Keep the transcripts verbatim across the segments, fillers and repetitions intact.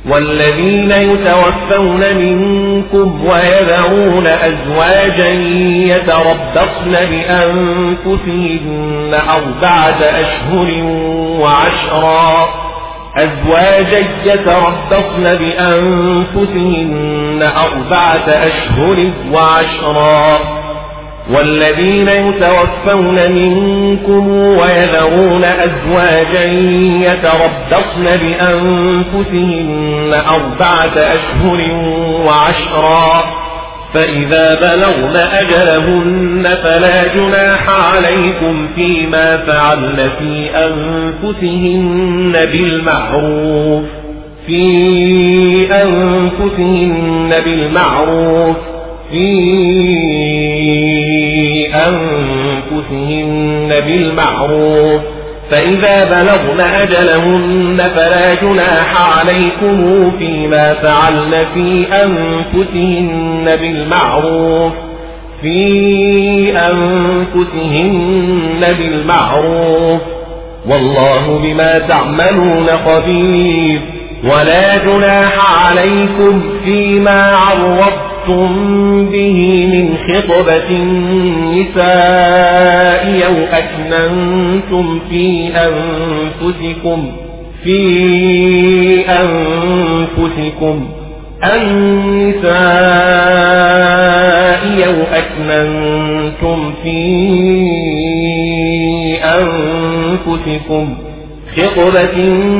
والذين يتوفون منكم ويذرون أزواجا يتربصن بأنفسهن أربعة أشهر وعشرا أزواجا يتربصن بأنفسهن أربعة أشهر وعشرا والذين يتوفون منكم ويذرون أزواجا يتربصن بأنفسهن أربعة أشهر وعشرا فإذا بلغن أجلهن فلا جناح عليكم فيما فعلن في أنفسهن بالمعروف في أنفسهن بالمعروف في أنفسهن بالمعروف فإذا بلغن أجلهن فلا جناح عليكم فيما فعلن في أنفسهن بالمعروف في أنفسهن بالمعروف والله بما تعملون خبير ولا جناح عليكم فيما عرضتم به من خطبة النساء أو أكننتم في أنفسكم في أنفسكم النساء أو أكننتم في أنفسكم خطبة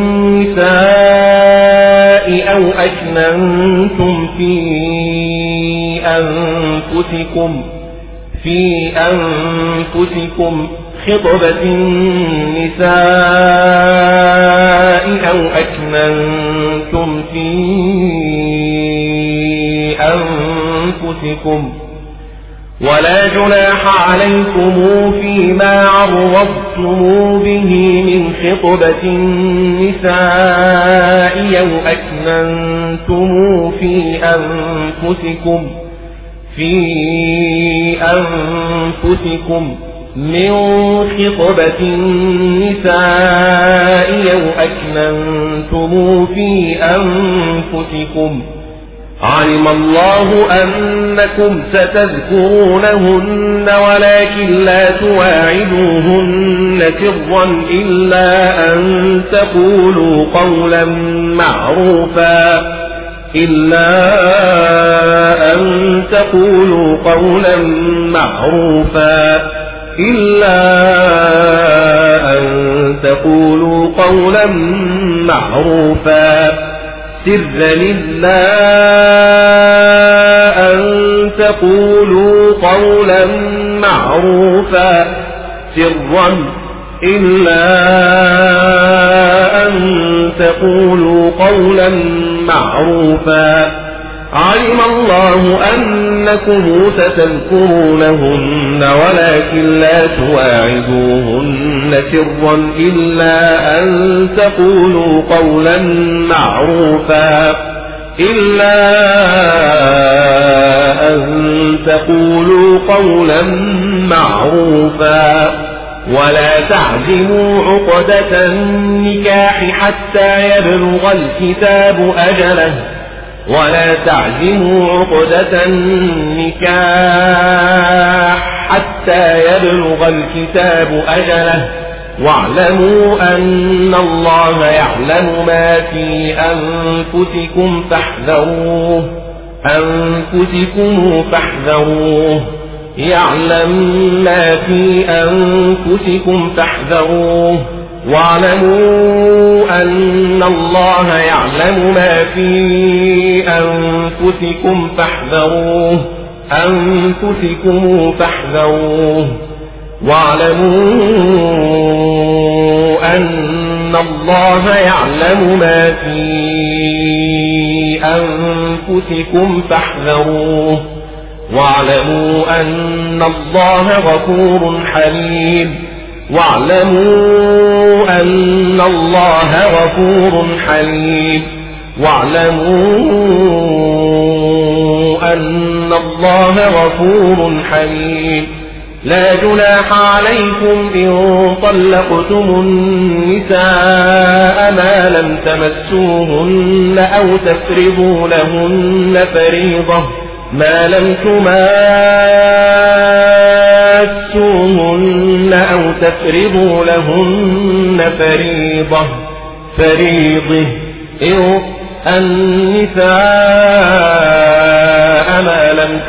النساء أو أكننتم في أنفسكم في أنفسكم خطبة النساء أو أكننتم في أنفسكم ولا جناح عليكم فيما عرضتم به من خطبة النساء أو أكننتم في أنفسكم في أنفسكم من خطبة النساء أو أكننتم في أنفسكم علم الله أنكم ستذكرونهن ولكن لا تواعدوهن سرا إلا أن تقولوا قولا معروفا إلا أن تقولوا قولا معروفا إلا أن تقولوا قولا معروفا سرا إلا أن تقولوا قولا معروفا سرا إلا أن تقولوا قولا معروفا علم الله أنكم ستذكرونهن ولكن لا تواعدوهن سرا إلا أن تقولوا قولا معروفا إلا أن تقولوا قولا معروفا ولا تعزموا عقدة النكاح حتى يبلغ الكتاب أجله ولا تعزموا عقدة النكاح حتى يبلغ الكتاب أجله واعلموا أن الله يعلم ما في أنفسكم فاحذروه أنفسكم فاحذروه يعلم ما في أنفسكم فاحذروه واعلموا أن الله يعلم ما في أنفسكم فاحذروه أنفسكم فاحذروه واعلموا أن الله يعلم ما في أنفسكم فاحذروه واعلموا أن الله غفور حليم واعلموا أن الله غفور حليم واعلموا أن الله غفور حليم لا جناح عليكم إن طلقتم النساء ما لم تمسوهن أو تفرضوا لهن فريضة ما لم تمسوهن أو تفرضوا لهن فريضة فريضة إن النساء ما لم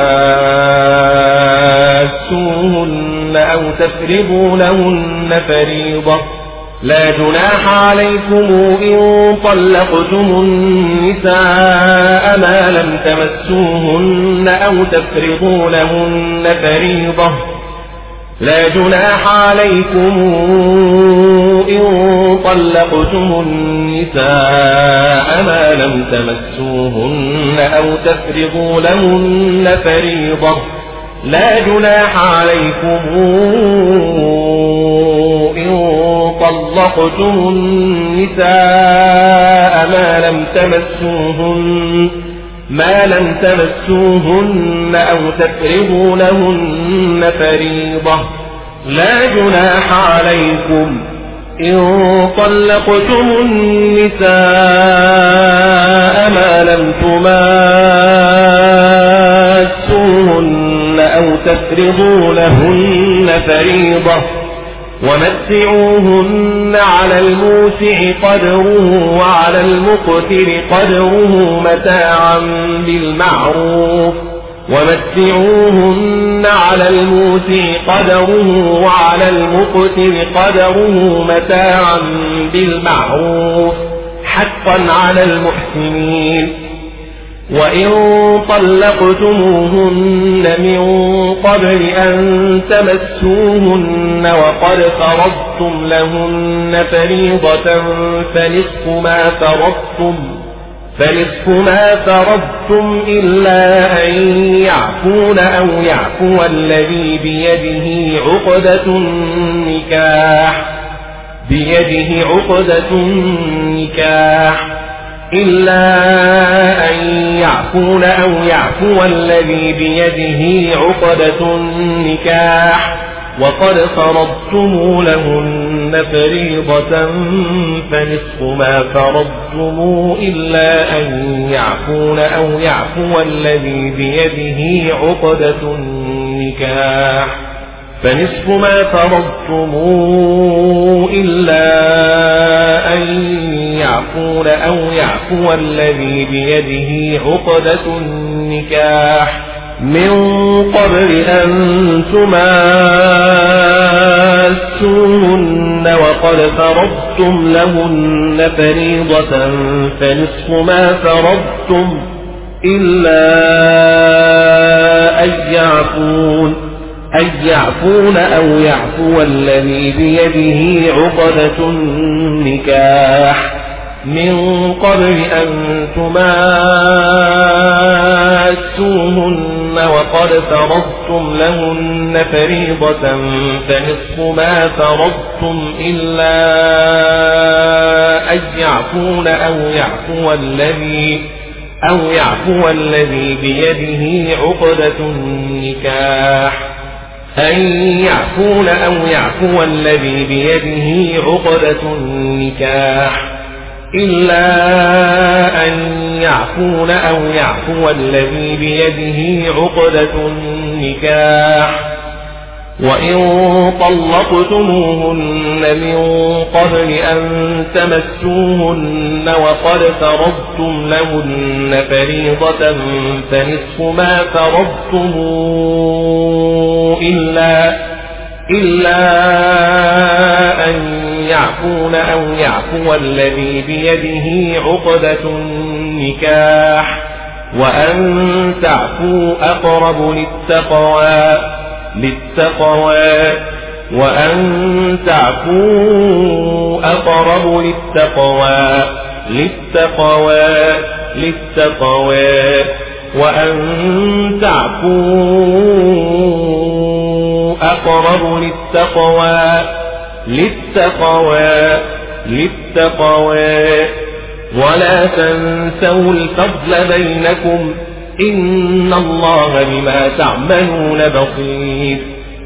تمسوهن أو تفرضوا لهن فريضة لا جناح عليكم إن طلقتم النساء ما لم تمسوهن أو تفرضوا لهن فريضة لا جناح عليكم إن طلقتم النساء ما لم تمسوهن أو تفرضوا لهن فريضة لا جناح عليكم إن طلقتم النساء ما لم تمسوهن ما لم تمسوهن أو تفرضوا لهن فريضة لا جناح عليكم إن طلقتم النساء ما لم تمسوهن أو تفرضوا لهن فريضة ومتعوهن على الموسع قدره وعلى المقتر قدره متاعا بالمعروف ومتعوهن على الموسع قدره وعلى المقتر قدره متاعا بالمعروف حقا على المحسنين وإن طلقتموهن من قبل أن تمسوهن وقد فرضتم لهن فريضة فنصف ما فرضتم فنصف ما فرضتم إلا أن يعفون أو يعفو الذي بيده عقدة النكاح بيده عقدة النكاح إلا أن يعفون أو يعفو الذي بيده عقدة النكاح وقد فرضتم لهن فريضة فنصف ما فرضتم إلا أن يعفون أو يعفو الذي بيده عقدة النكاح فنصف ما فرضتم إلا أن يعفون أو يعفو الذي بيده عقدة النكاح من قبل أن تماسوهن وقد فرضتم لهن فريضة فنصف ما فرضتم إلا أن يعفون أن يعفون أو يعفو الذي بيده عقدة النكاح من قبل أن تماسوهن وقد فرضتم لهن فريضة فنصف ما فرضتم إلا أن يعفون أو يعفو الذي أو يعفو الذي بيده عقدة النكاح أن يعفون أو يعفو الذي بيده عقدة النكاح إلا أن يعفون أو يعفو الذي بيده عقدة النكاح وإن طلقتموهن من قبل أن تمسوهن وقد فرضتم لهن فريضة فنصف ما فرضتم إلا إلا أن يعفون أو يعفو الذي بيده عقدة النكاح وأن تعفوا أقرب للتقوى للتقوى وأن تعفوا أقرب للتقوى للتقوى للتقوى وأن تعفوا أقرب للتقوى للتقوى للتقوى ولا تنسوا الفضل بينكم إن الله بما تعملون بصير